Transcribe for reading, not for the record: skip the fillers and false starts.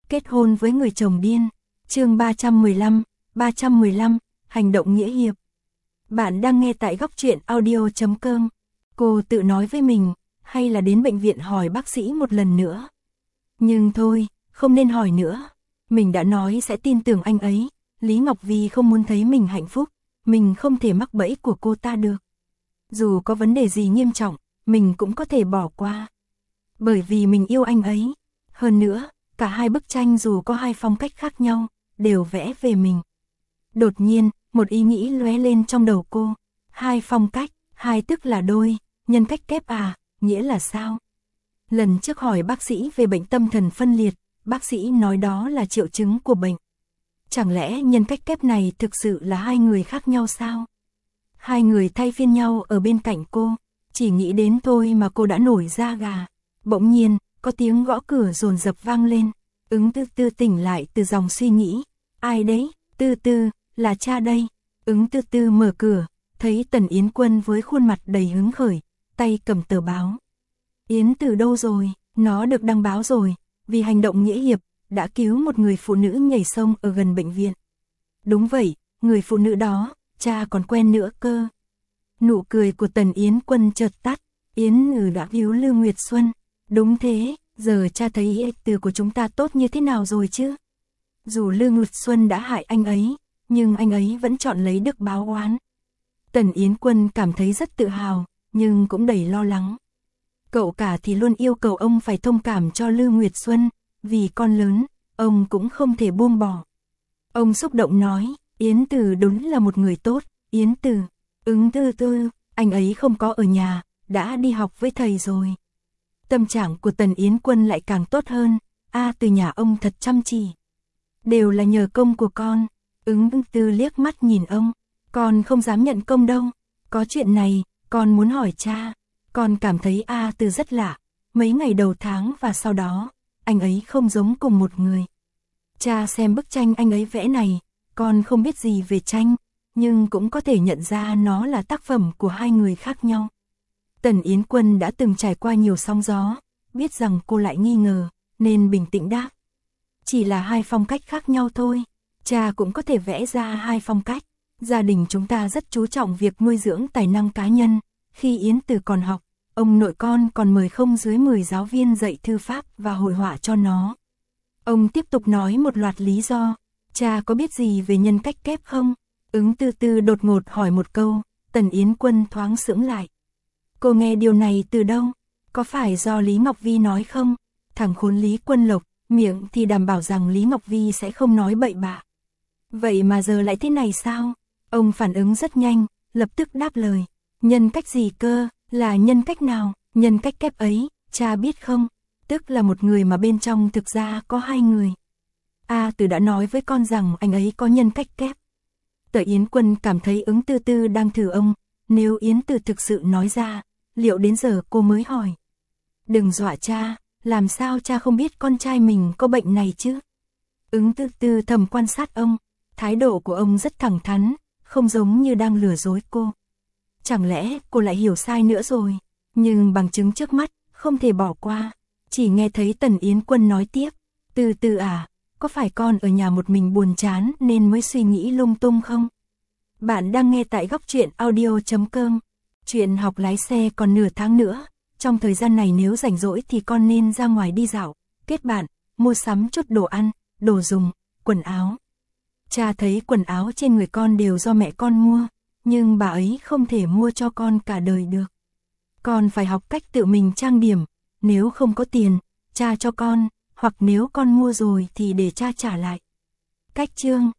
Kết hôn với người chồng điên. Chương 315, hành động nghĩa hiệp. Bạn đang nghe tại góc truyện audio.com. Cô tự nói với mình, hay là đến bệnh viện hỏi bác sĩ một lần nữa. Nhưng thôi, không nên hỏi nữa. Mình đã nói sẽ tin tưởng anh ấy. Lý Ngọc Vi không muốn thấy mình hạnh phúc, mình không thể mắc bẫy của cô ta được. Dù có vấn đề gì nghiêm trọng, mình cũng có thể bỏ qua. Bởi vì mình yêu anh ấy. Hơn nữa, cả hai bức tranh dù có hai phong cách khác nhau, đều vẽ về mình. Đột nhiên, một ý nghĩ lóe lên trong đầu cô. Hai phong cách, hai tức là đôi, nhân cách kép à, nghĩa là sao? Lần trước hỏi bác sĩ về bệnh tâm thần phân liệt, bác sĩ nói đó là triệu chứng của bệnh. Chẳng lẽ nhân cách kép này thực sự là hai người khác nhau sao? Hai người thay phiên nhau ở bên cạnh cô, chỉ nghĩ đến thôi mà cô đã nổi da gà. Bỗng nhiên, có tiếng gõ cửa dồn dập vang lên. Ứng Tư Tư tỉnh lại từ dòng suy nghĩ. Ai đấy? Tư Tư, là cha đây. Ứng Tư Tư mở cửa, thấy Tần Yến Quân với khuôn mặt đầy hứng khởi, tay cầm tờ báo. Yến từ đâu rồi? Nó được đăng báo rồi, vì hành động nghĩa hiệp, đã cứu một người phụ nữ nhảy sông ở gần bệnh viện. Đúng vậy, người phụ nữ đó, cha còn quen nữa cơ. Nụ cười của Tần Yến Quân chợt tắt. Yến Ngừ đã cứu Lưu Nguyệt Xuân. Đúng thế, giờ cha thấy từ của chúng ta tốt như thế nào rồi chứ? Dù Lưu Nguyệt Xuân đã hại anh ấy, nhưng anh ấy vẫn chọn lấy đức báo oán. Tần Yến Quân cảm thấy rất tự hào, nhưng cũng đầy lo lắng. Cậu cả thì luôn yêu cầu ông phải thông cảm cho Lưu Nguyệt Xuân, vì con lớn, ông cũng không thể buông bỏ. Ông xúc động nói, Yến Từ đúng là một người tốt, Yến Từ. Ứng Tư Tư, anh ấy không có ở nhà, đã đi học với thầy rồi. Tâm trạng của Tần Yến Quân lại càng tốt hơn, Từ nhà ông thật chăm chỉ. Đều là nhờ công của con. Ứng Tư liếc mắt nhìn ông, con không dám nhận công đâu. Có chuyện này, con muốn hỏi cha. Con cảm thấy Từ rất lạ, mấy ngày đầu tháng và sau đó, anh ấy không giống cùng một người. Cha xem bức tranh anh ấy vẽ này, con không biết gì về tranh, nhưng cũng có thể nhận ra nó là tác phẩm của hai người khác nhau. Tần Yến Quân đã từng trải qua nhiều sóng gió, biết rằng cô lại nghi ngờ, nên bình tĩnh đáp. Chỉ là hai phong cách khác nhau thôi, cha cũng có thể vẽ ra hai phong cách. Gia đình chúng ta rất chú trọng việc nuôi dưỡng tài năng cá nhân. Khi Yến Từ còn học, ông nội con còn mời không dưới 10 giáo viên dạy thư pháp và hội họa cho nó. Ông tiếp tục nói một loạt lý do. Cha có biết gì về nhân cách kép không? Ứng Tư Tư đột ngột hỏi một câu, Tần Yến Quân thoáng sững lại. Cô nghe điều này từ đâu? Có phải do Lý Ngọc Vi nói không? Thằng khốn Lý Quân Lộc, miệng thì đảm bảo rằng Lý Ngọc Vi sẽ không nói bậy bạ. Vậy mà giờ lại thế này sao? Ông phản ứng rất nhanh, lập tức đáp lời. Nhân cách gì cơ? Là nhân cách nào? Nhân cách kép ấy, cha biết không? Tức là một người mà bên trong thực ra có hai người. Từ đã nói với con rằng anh ấy có nhân cách kép. Tờ Yến Quân cảm thấy Ứng Tư Tư đang thử ông. Nếu Yến Từ thực sự nói ra, liệu đến giờ cô mới hỏi. Đừng dọa cha, làm sao cha không biết con trai mình có bệnh này chứ? Ứng Tư Tư thầm quan sát ông, thái độ của ông rất thẳng thắn, không giống như đang lừa dối cô. Chẳng lẽ cô lại hiểu sai nữa rồi? Nhưng bằng chứng trước mắt, không thể bỏ qua. Chỉ nghe thấy Tần Yến Quân nói tiếp, Tư Tư à, có phải con ở nhà một mình buồn chán nên mới suy nghĩ lung tung không? Bạn đang nghe tại góc truyện audio.com. Chuyện học lái xe còn nửa tháng nữa. Trong thời gian này nếu rảnh rỗi thì con nên ra ngoài đi dạo, kết bạn, mua sắm chút đồ ăn, đồ dùng, quần áo. Cha thấy quần áo trên người con đều do mẹ con mua, nhưng bà ấy không thể mua cho con cả đời được. Con phải học cách tự mình trang điểm, nếu không có tiền, cha cho con, hoặc nếu con mua rồi thì để cha trả lại. Cách chương